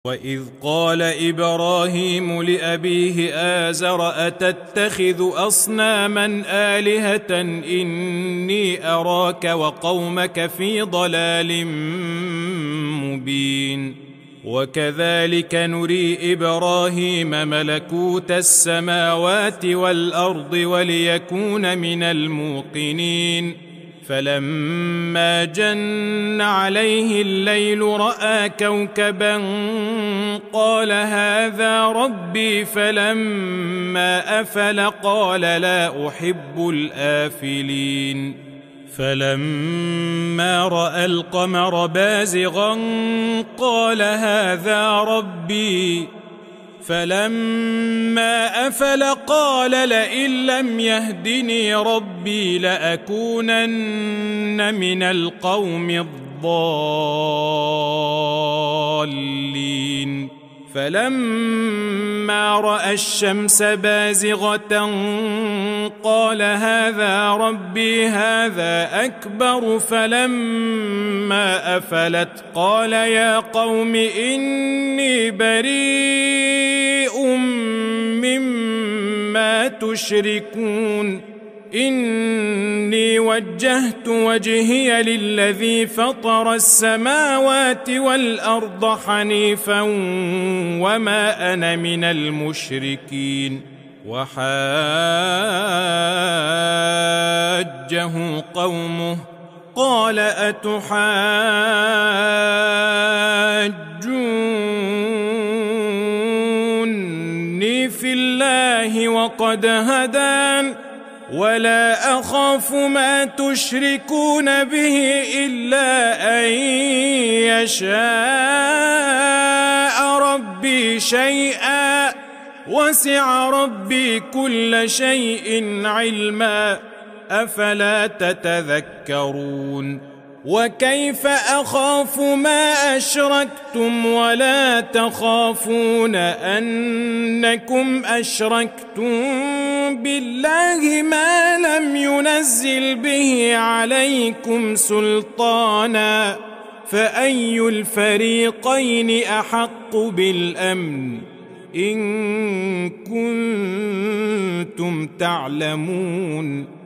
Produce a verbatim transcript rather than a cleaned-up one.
وإذ قال إبراهيم لأبيه آزر أتتخذ أصناما آلهة إني أراك وقومك في ضلال مبين وكذلك نري إبراهيم ملكوت السماوات والأرض وليكون من الموقنين فلما جن عليه الليل رأى كوكبا قال هذا ربي فلما أفل قال لا أحب الآفلين فلما رأى القمر بازغا قال هذا ربي فلما أفل قال لئن لم يهدني ربي لأكونن من القوم الضالين فلما رأى الشمس بازغة قال هذا ربي هذا أكبر فلما أفلت قال يا قوم إني بريء مما تشركون إني وجهت وجهي للذي فطر السماوات والأرض حنيفا وما أنا من المشركين وحاجه قومه قال أتحاجوني في الله وقد هدان ولا أخاف ما تشركون به إلا أن يشاء ربي شيئا وسع ربي كل شيء علما أفلا تتذكرون وكيف أخاف ما أشركتم ولا تخافون أنكم أشركتم بالله ما لم ينزل به عليكم سلطانا فأي الفريقين أحق بالأمن إن كنتم تعلمون